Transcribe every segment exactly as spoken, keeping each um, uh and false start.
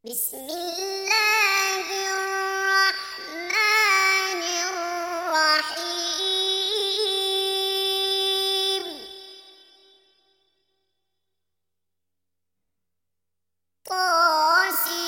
بسم الله الرحمن الرحيم طاسيم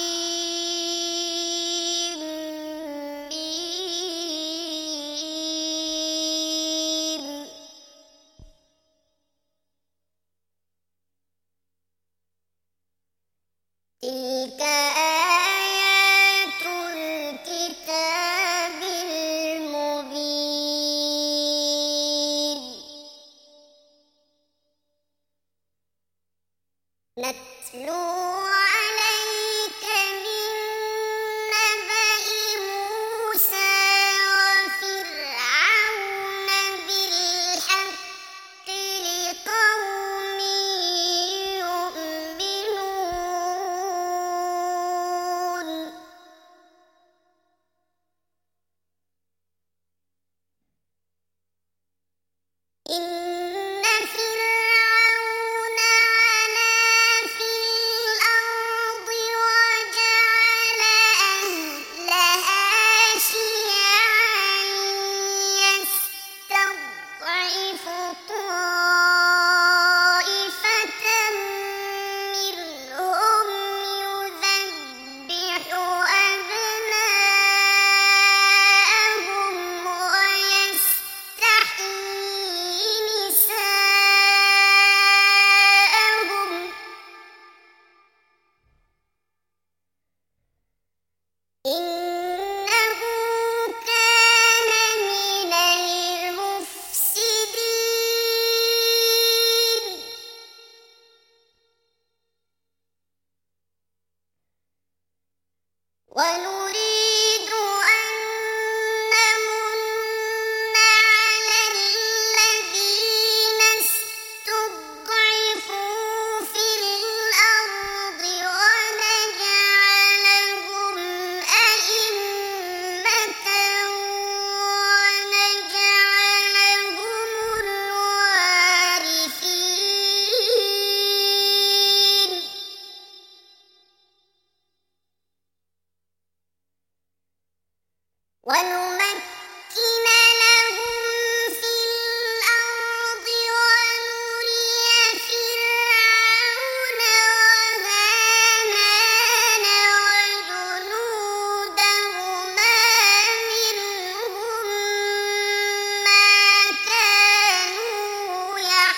تلك آيات الكتاب المبين نتلو عليك من نبأ موسى وفرعون بالحق لقوم يؤمنون إن فرعون علا في الأرض وجعل أهلها شيعا يستضعف طائفة منهم يذبح أبناءهم ويستحيي نساءهم إنه كان من المفسدين ونريد أن نمن على الذين استضعفوا في الأرض ونجعلهم أئمة ونجعلهم الوارثين ونمكن لهم في الأرض ونري فرعون وهامان وجنودهما منهم ما كانوا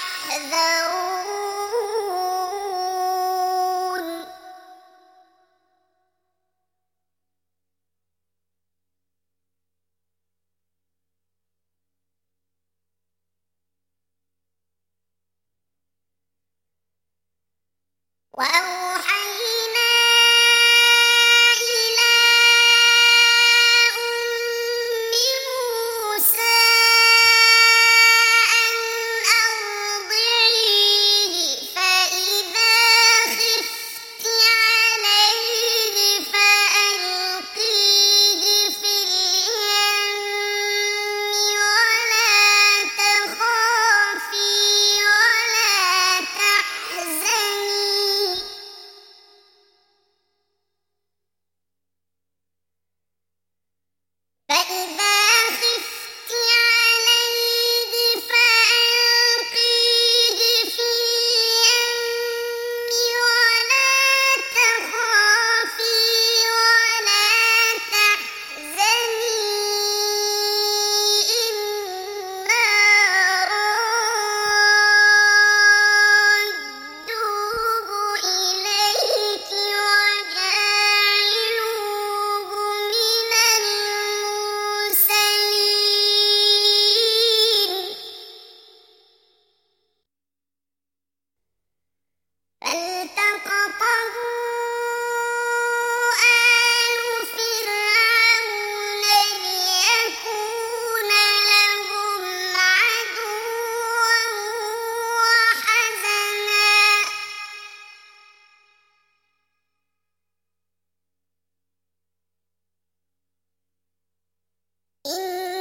يحذرون وأوحينا إلى أم موسى أن أرضعيه فإذا خفت عليه فألقيه في اليم ولا تخافي ولا تحزني فإذا خفت عليه فألقيه في اليم ولا تخافي ولا تحزني إنا رادوه إليك وجاعلوه من المرسلين فالتقطه آل فرعون ليكون لهم عدوا وحزنا إن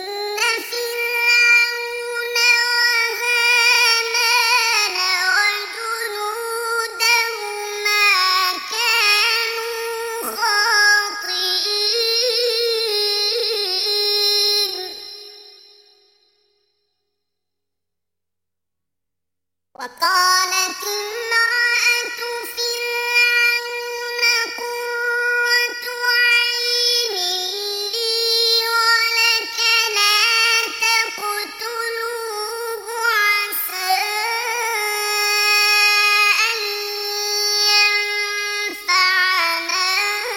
فرعون وهامان وجنودهما كانوا الخاطئين وقالت امرأة فرعون قرة عين لي ولك لا تقتلوه عسى أن ينفعنا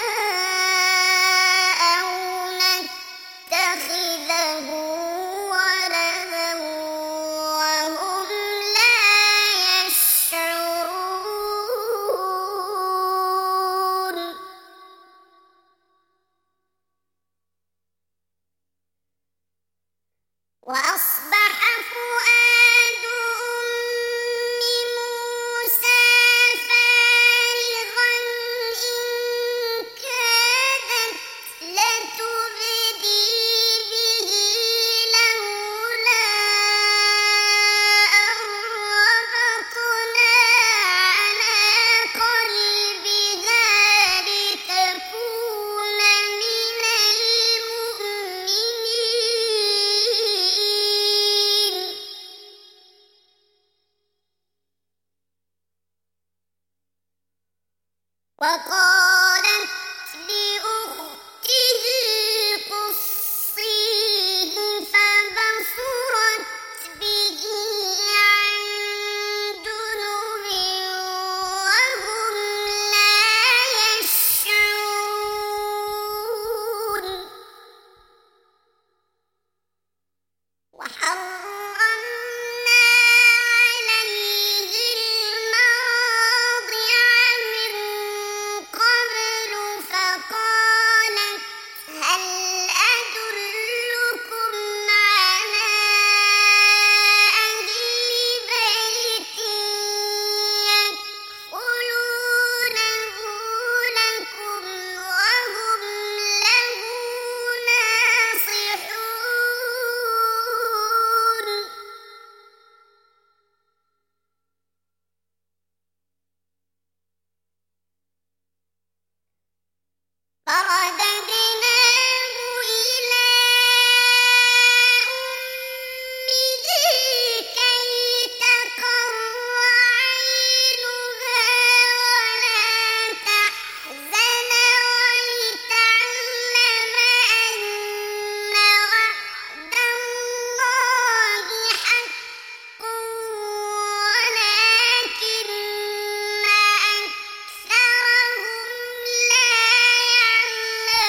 أو نتخذه ولدا وهم لا يشعرون وأصبح فؤاد أم موسى فارغا إن كادت لتبدي به لولا أن ربطنا على قلبها لتكون من المؤمنين وقالت لأخته قصيه فبصرت به عن جنب وهم لا يشعرون وحرمنا عليه المراضع من قبل فقالت هل أدلكم على أهل بيت يكفلونه لكم وهم له ناصحون فرددناه إلى أمه كي تقر عينها ولا تحزن ولتعلم أن وعد الله حق ولكن أكثرهم لا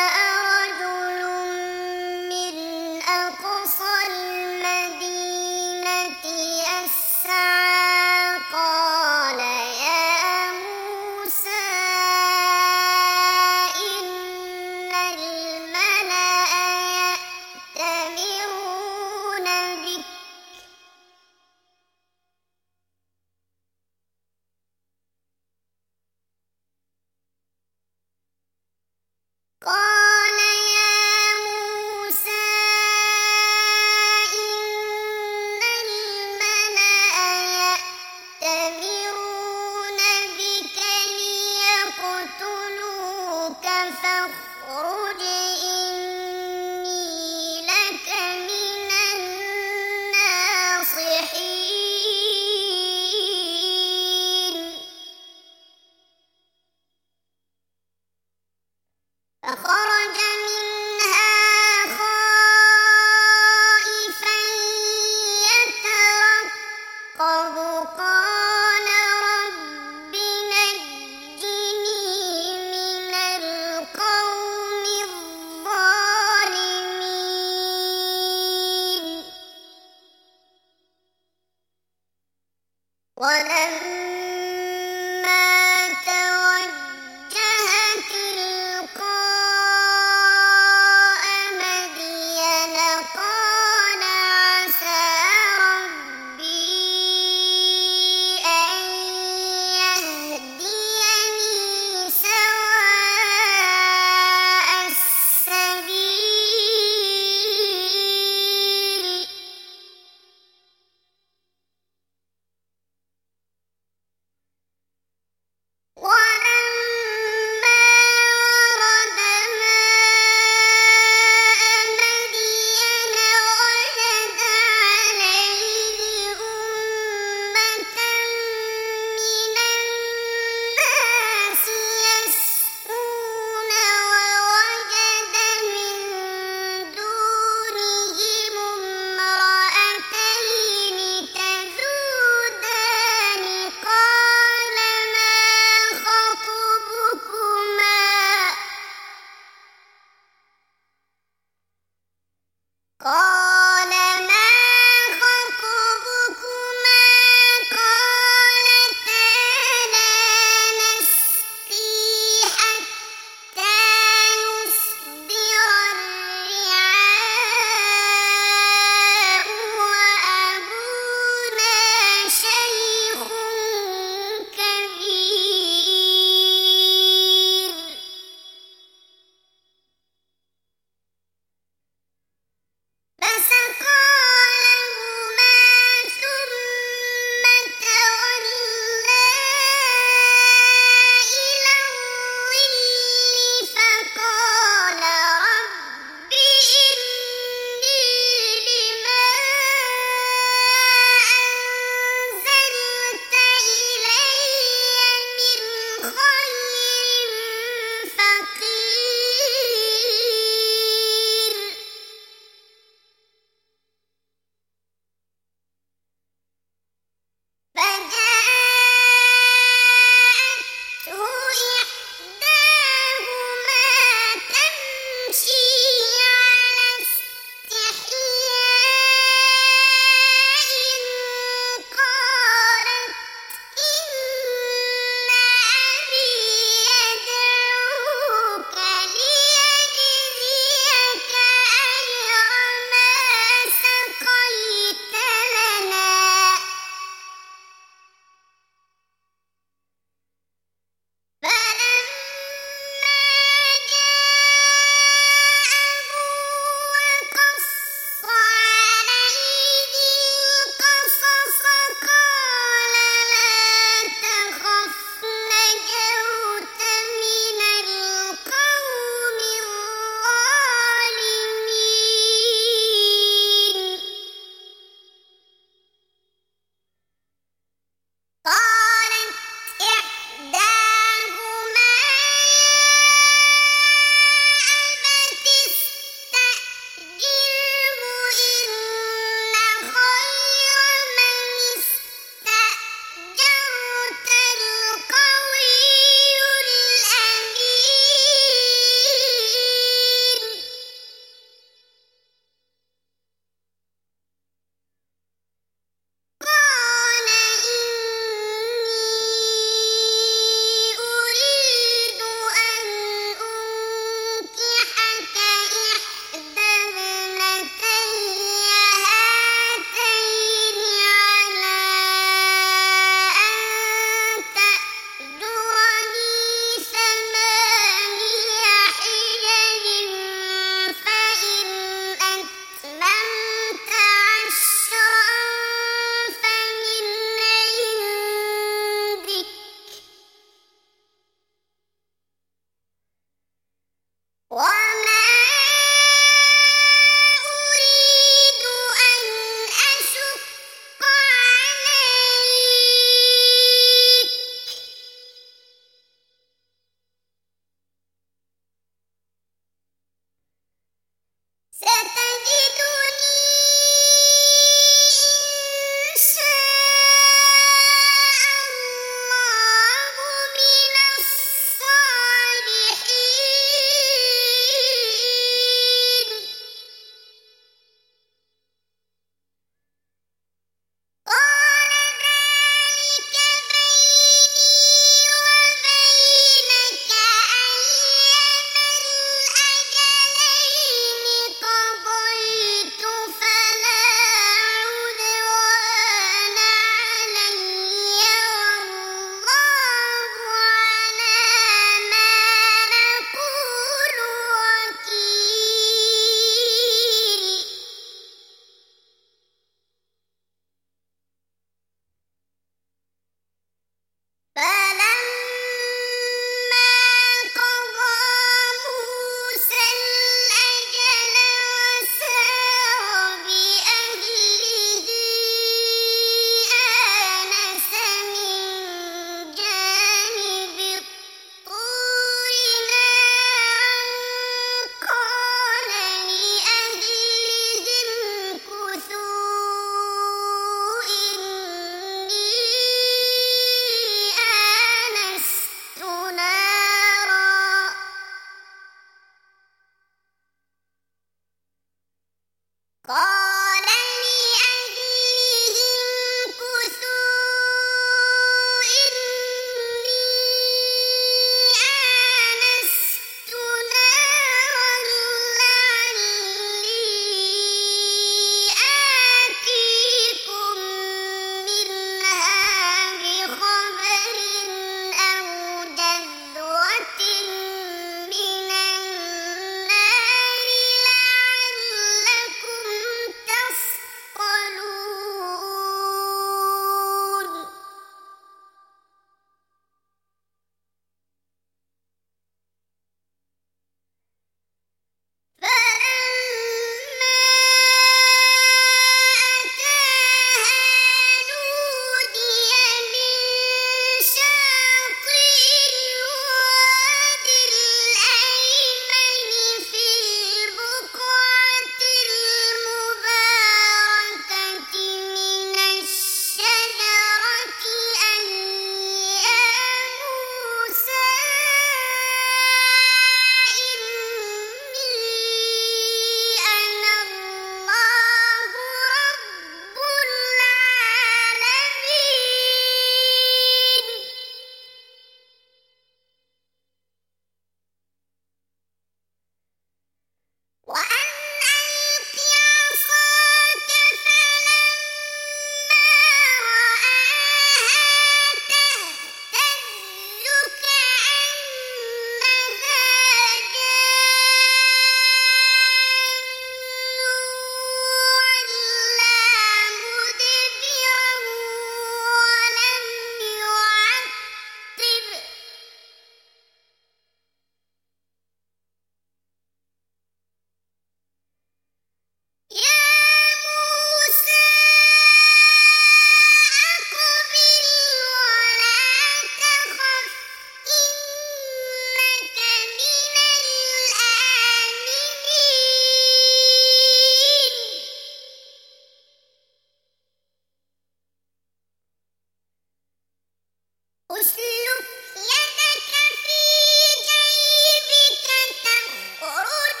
أسلك يدك في جيبك تخرج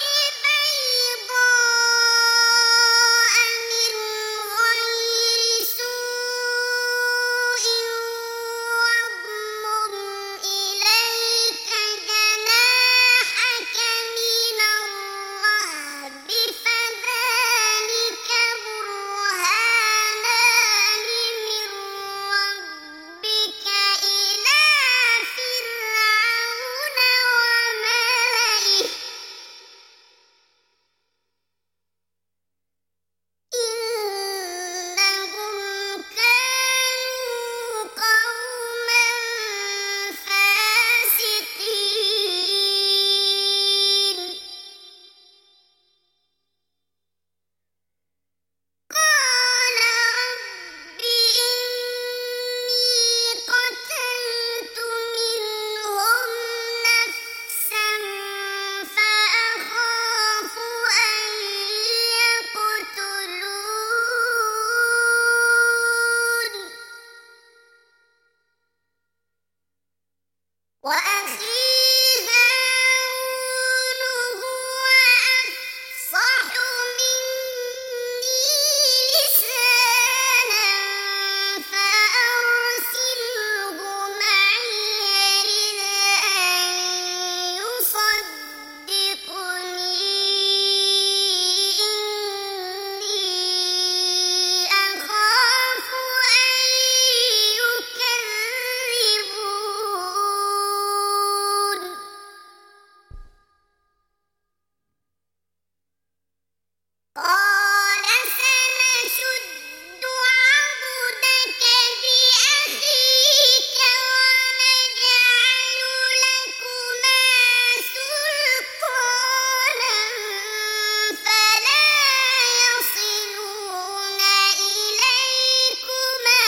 بيضاء من غير سوء واضمم إليك جناحك من الرهب فذلك برهانان من ربك إلى فرعون وملئه إنهم كانوا قوما فاسقين قال رب إني قتلت منهم نفسا فأخاف أن يقتلون وأخي هارون هو أفصح مني لسانا فأرسله معي رد أن يصدقني إني أخاف أن يكذبون قال سنشد عضدك بأخيك ونجعل لكما سلطانا فلا يصلون إليكما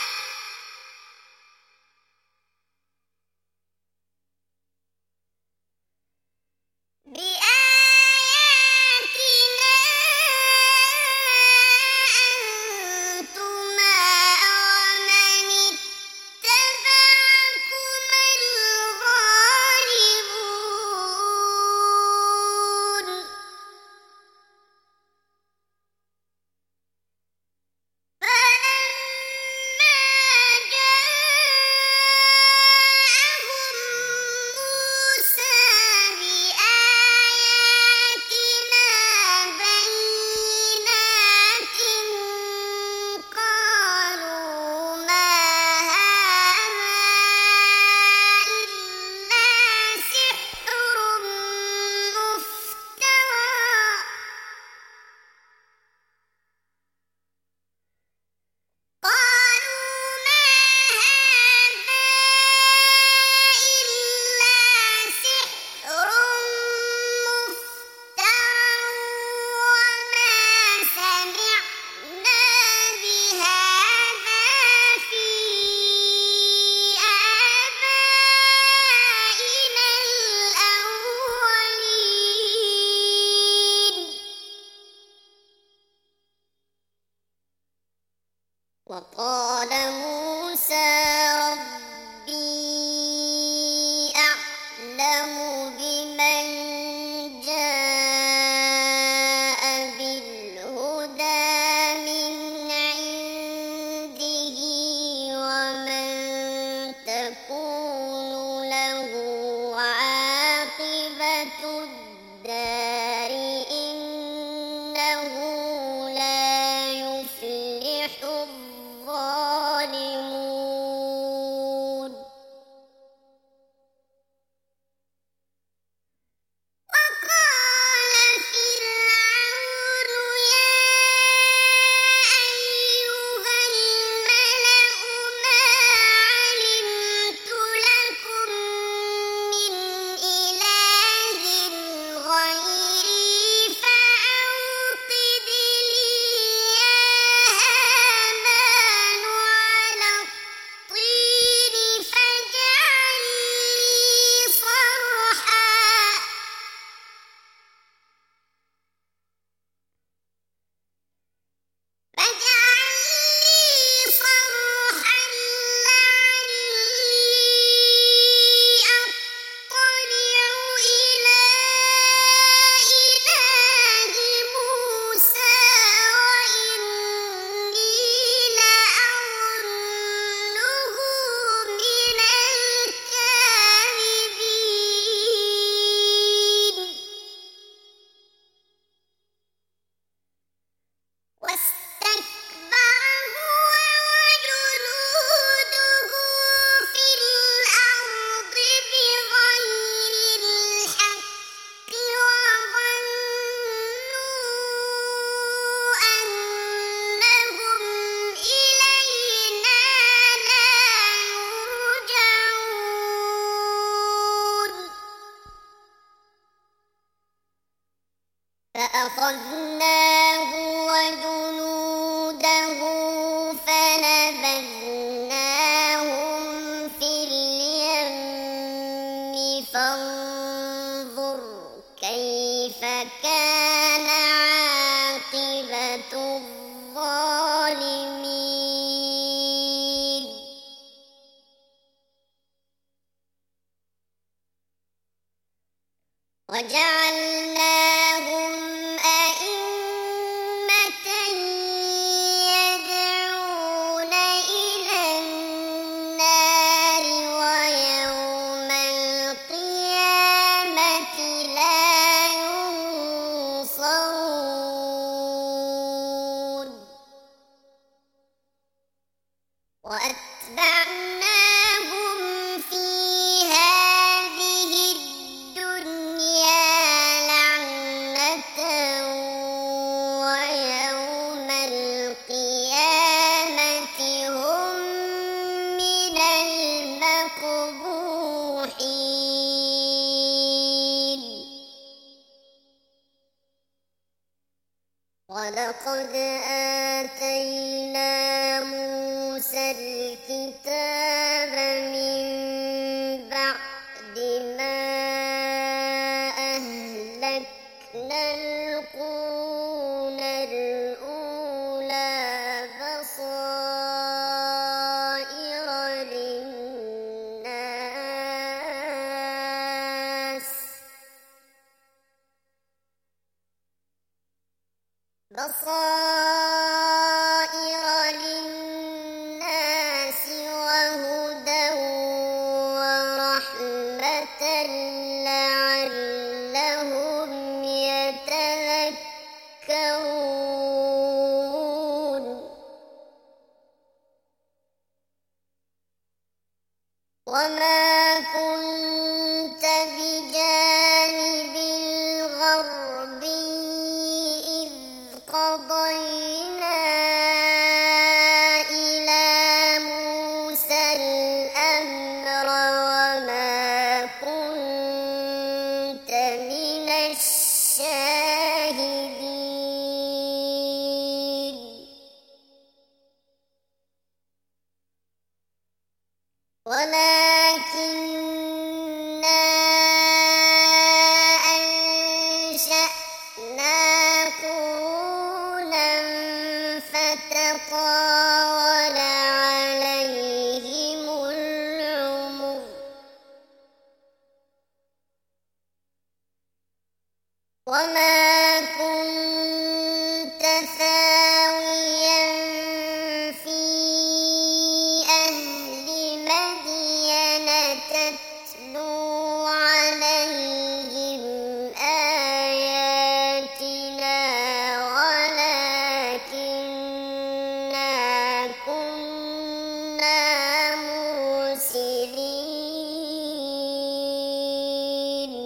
بآياتنا أنتما ومن اتبعكما الغالبون فلما جاءهم موسى بآياتنا بينات قالوا ما هذا إلا سحر مفترى قالوا ما هذا إلا سحر مفترى وما سمعنا بهذا في آبائنا الأولين وقال موسى ربي أعلم بمن جاء بالهدى من عنده ومن تكون له عاقبة الدار إنه لا يفلح الظالمون فأخذناه وجنوده فنبذناهم في اليم فانظر كيف كان عاقبة الظالمين وجعلناهم أئمة يدعون إلى النار ويوم القيامة لا ينصرون وأتبعناهم في هذه الدنيا لعنة ويوم القيامة هم من المقبوحين ولقد آتينا موسى الكتاب من بعد ما أهلكنا القرون الأولى بصائر للناس بصائر للناس وهدى ورحمة لعلهم يتذكرون وما كنت بجانب الغربي إذ قضينا إلى موسى الأمر وما كنت من الشاهدين ولكننا أنشأنا قرونا فتطاول عليهم العمر وما كنت ثاويا في أهل مدين تتلو عليهم آياتنا ولكننا كنا مرسلين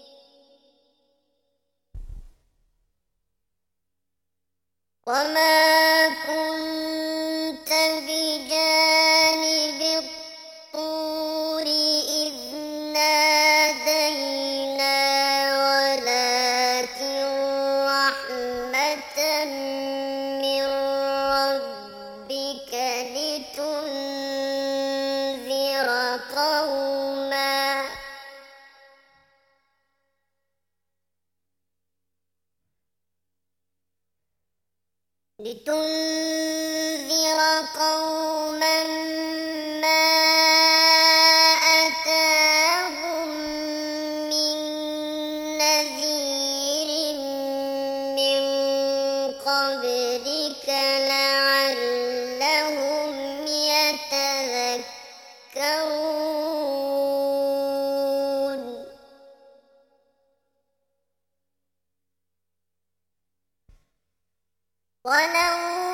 وما كنت بجانب الطور إذ نادينا ولكن رحمة من ربك لتنذر قوما لتنذر قوما ما أتاهم من نذير من قبلك لعلهم يتذكرون ولو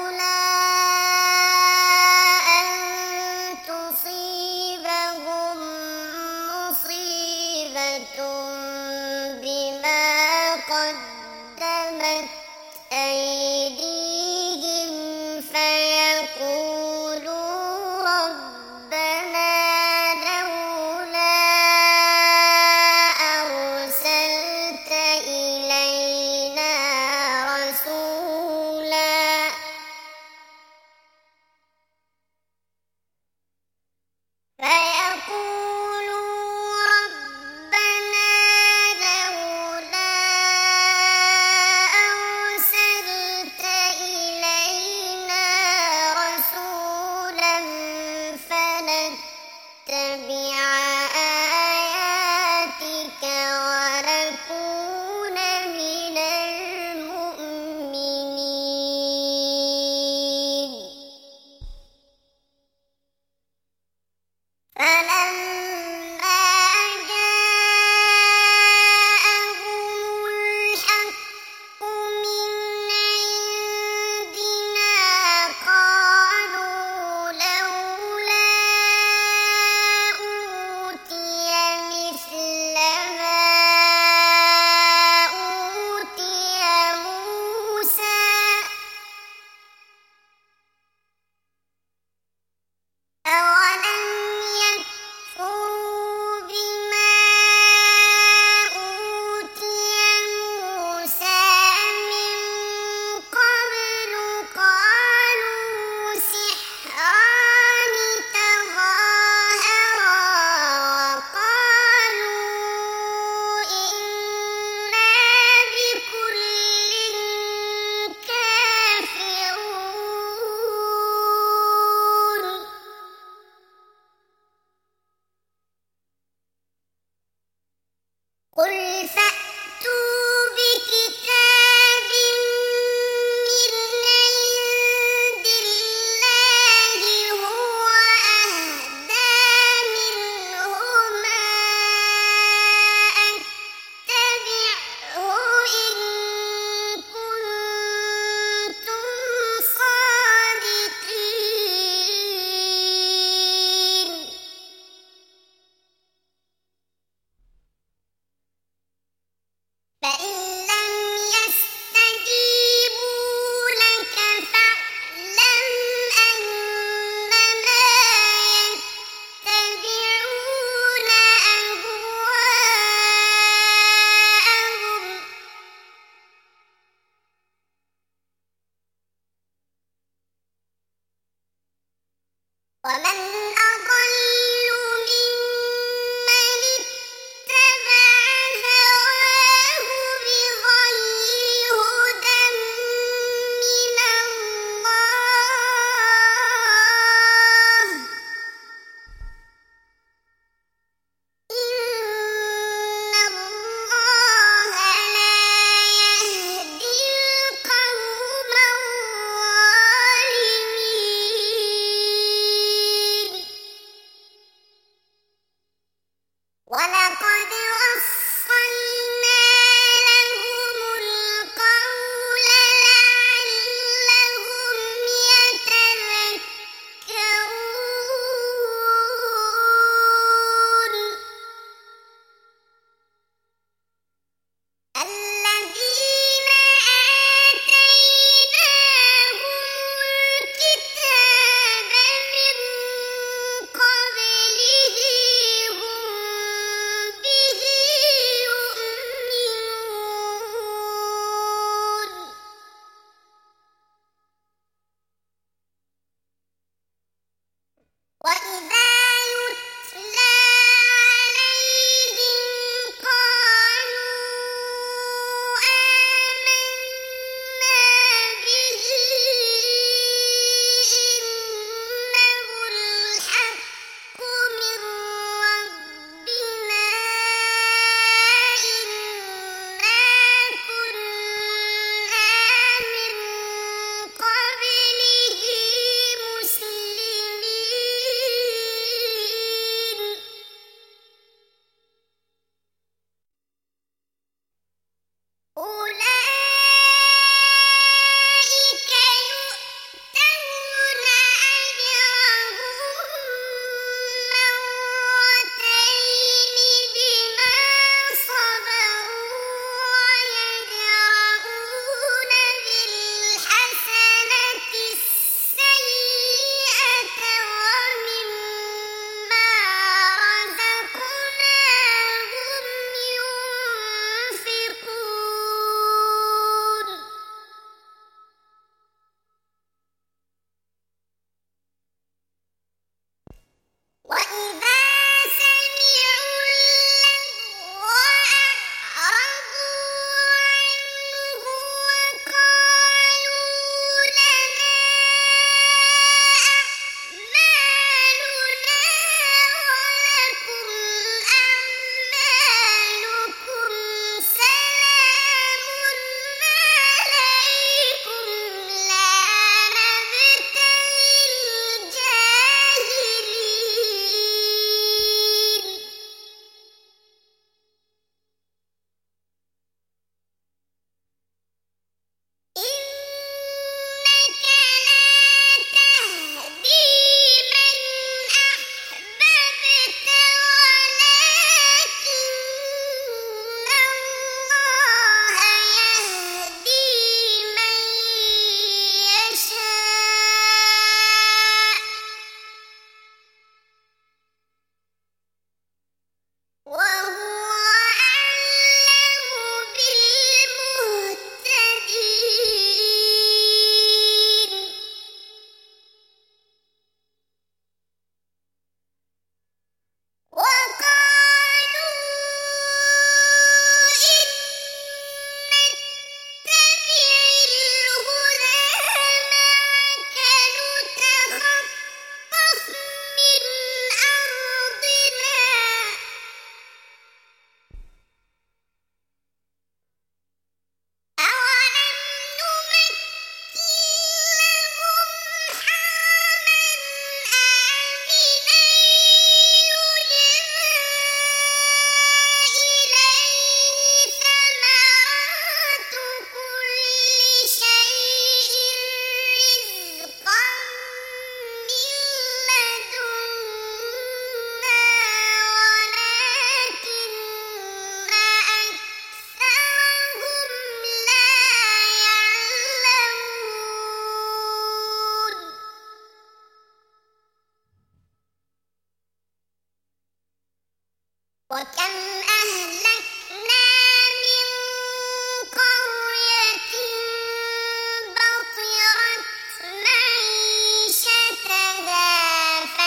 ومن أضل ممن اتبع هواه بغير هدى من الله إن الله لا يهدي القوم الظالمين ولقد وصلنا لهم القول لعلهم يتذكرون الذين آتيناهم الكتاب من قبله هم به يؤمنون وإذا يتلى عليهم قالوا آمنا به إنه الحق من ربنا إنا كنا من قبله مسلمين أولئك يؤتون أجرهم مرتين بما صبروا ويدرؤون بالحسنة السيئة ومما رزقناهم ينفقون وإذا سمعوا اللغو أعرضوا عنه وقالوا لنا أعمالنا ولكم أعمالكم سلام عليكم لا نبتغي الجاهلين إنك لا تهدي من أحببت ولكن الله يهدي من يشاء وهو أعلم بالمهتدين وقالوا إن نتبع الهدى معك نتخطف من أرضنا أولم نمكن لهم حرما آمنا يجبى إليه ثمرات كل شيء رزقا من لدنا ولكن أكثرهم لا يعلمون وكم أهلكنا من قرية بطرت معيشتها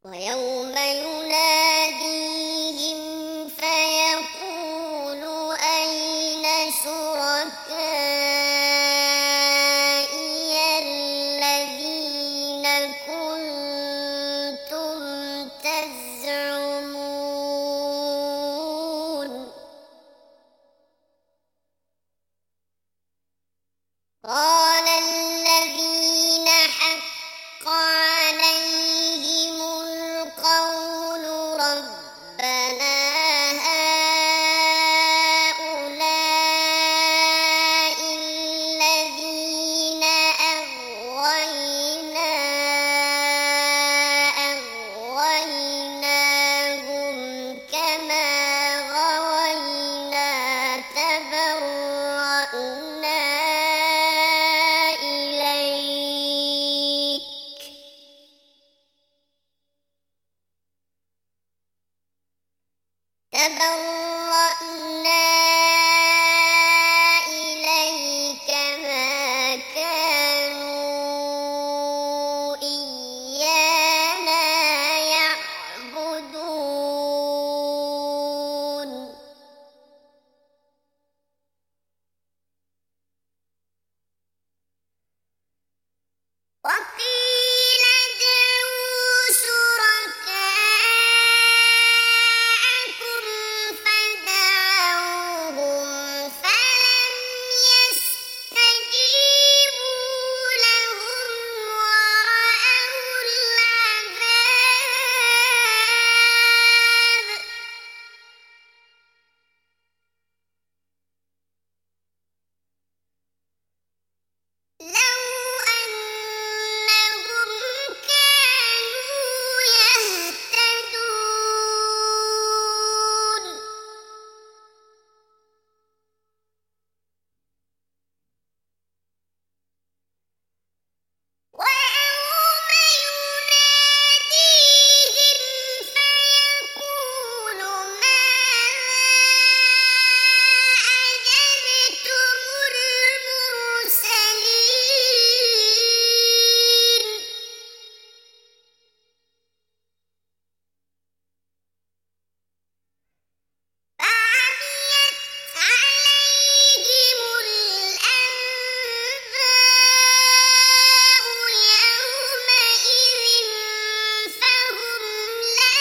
ويوم يناديهم فيقول أين شركائي الذين كنتم تزعمون قال الذين حق عليهم القول ربنا هؤلاء الذين أغوينا أغويناهم كما غوينا تبرأنا إليك تبرأنا إليك ما كانوا إيانا يعبدون وقيل ادعوا شركاءكم فدعوهم فلم يستجيبوا لهم ورأوا العذاب لو أنهم كانوا يهتدون ويوم يناديهم فيقول ماذا أجبتم المرسلين فعميت عليهم الأنباء يومئذ فهم لا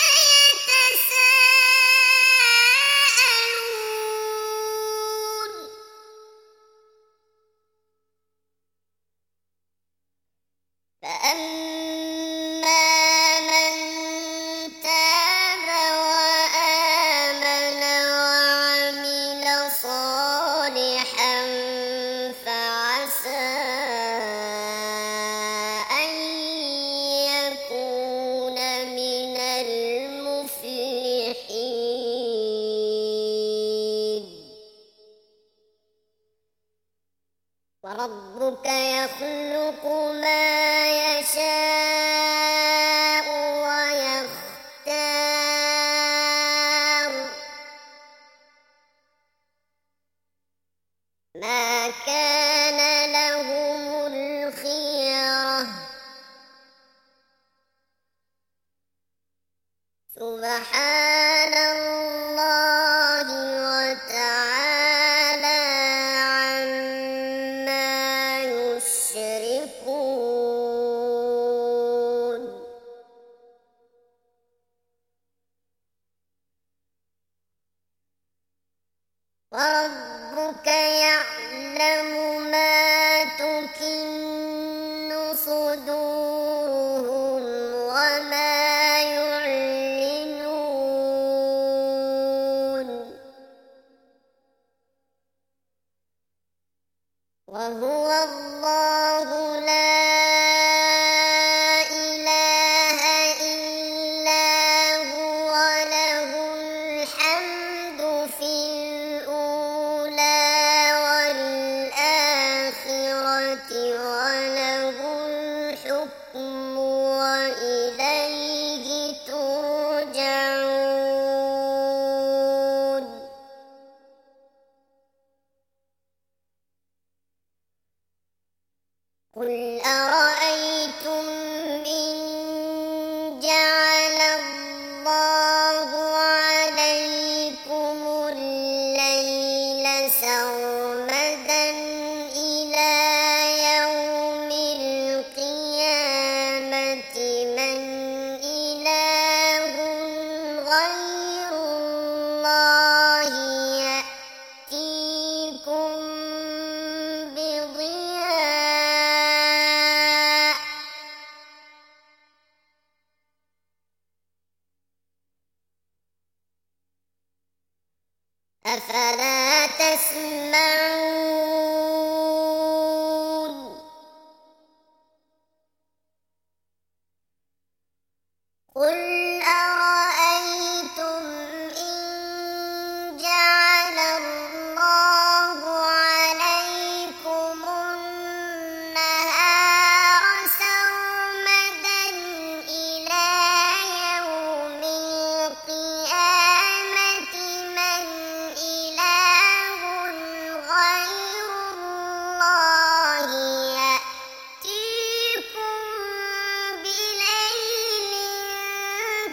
يتساءلون فأما من تاب وآمن وعمل صالحا فعسى أن يكون من المفلحين وربك يخلق ما يشاء ويختار ما كان لهم الخيرة سبحان الله وتعالى عما يشركون وربك يعلم ما تكن صدورهم وما يعلنون وهو الله لا إله إلا هو له الحمد في الأولى أفلا تسمعون قل أرأيتم إن جعل الله عليكم النهار سرمدا إلى يوم القيامة من إله غير الله يأتيكم بليل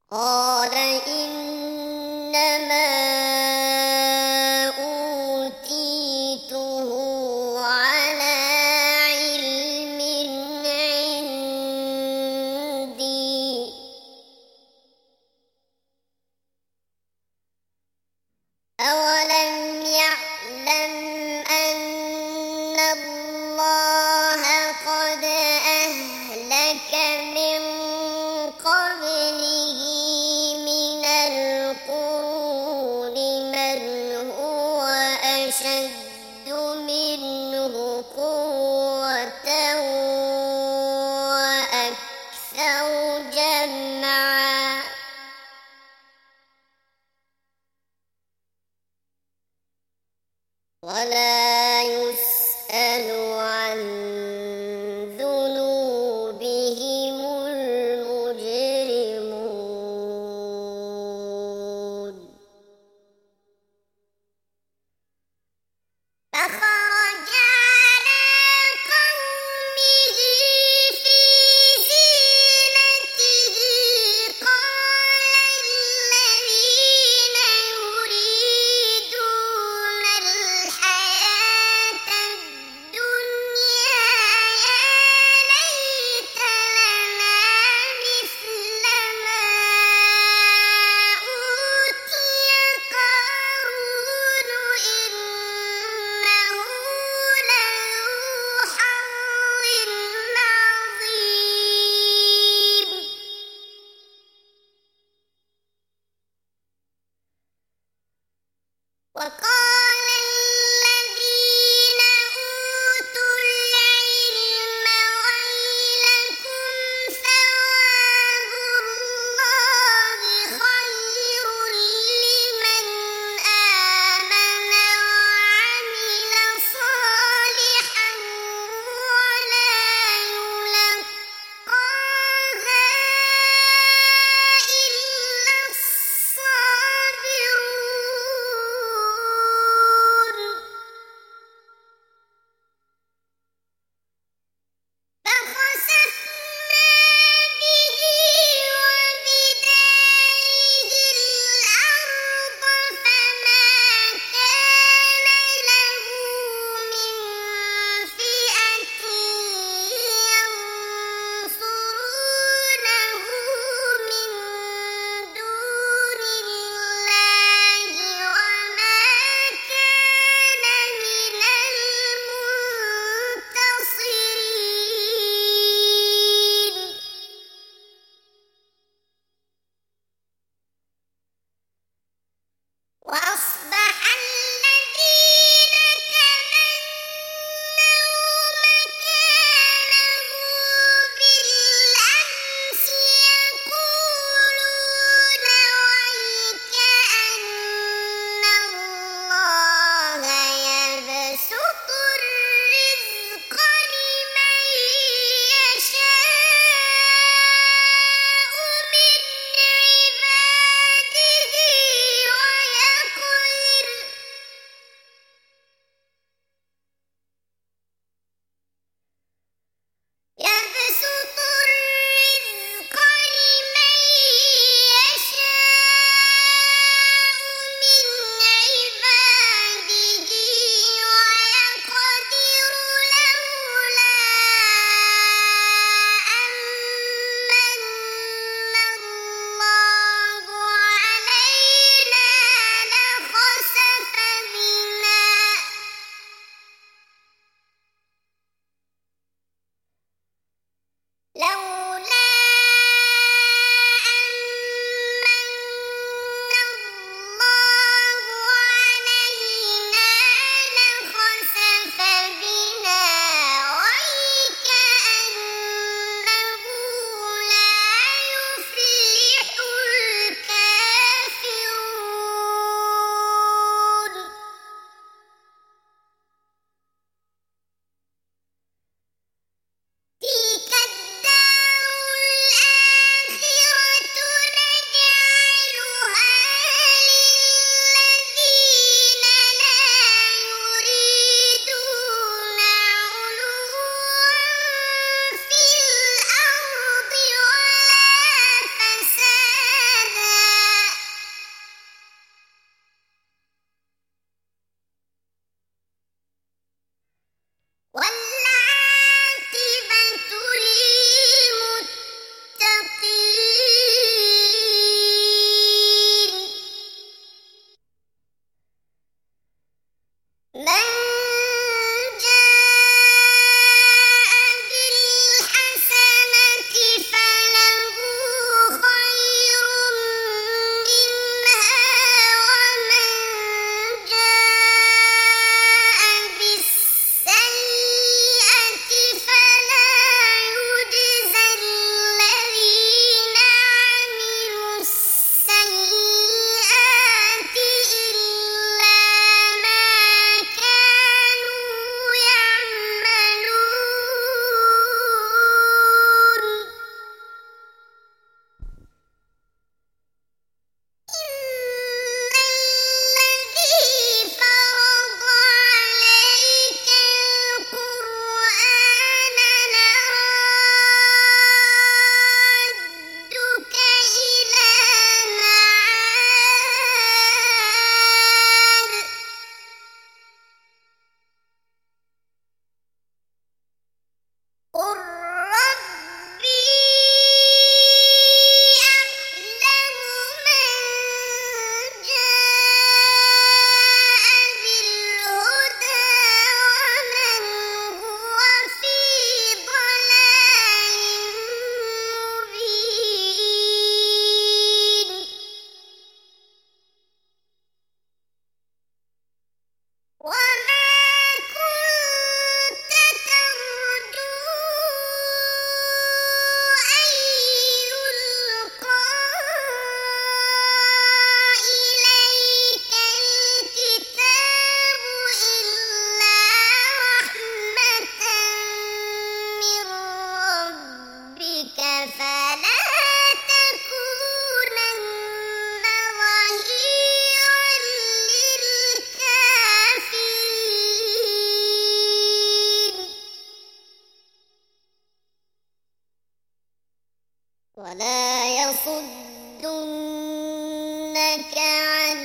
قال إنما أوتيته على علم عندي أولم يعلم أن الله قد أهلك من قبله من القرون من هو أشد منه قوة وأكثر جمعا ولا يسأل عن ذنوبهم المجرمون فخرج على قومه في زينته ولا يصدنك عن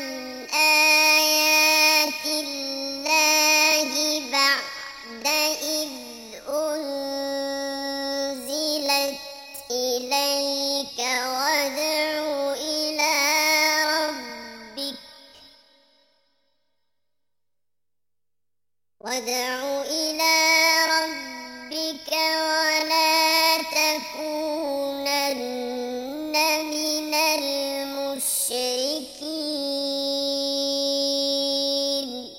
آيات الله بعد إذ أنزلت إليك وادع إلى ربك وادع إلى ربك ولا تكونن من المشركين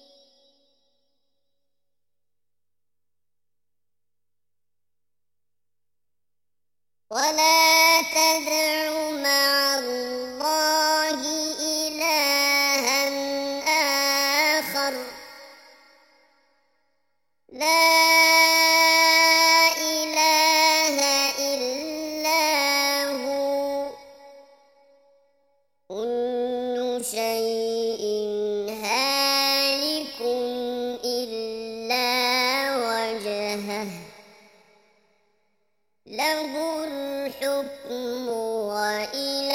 ولا تدع مع الله إلها آخر لا إله إلا هو كل شيء هالك إلا وجهه له الحكم وإليه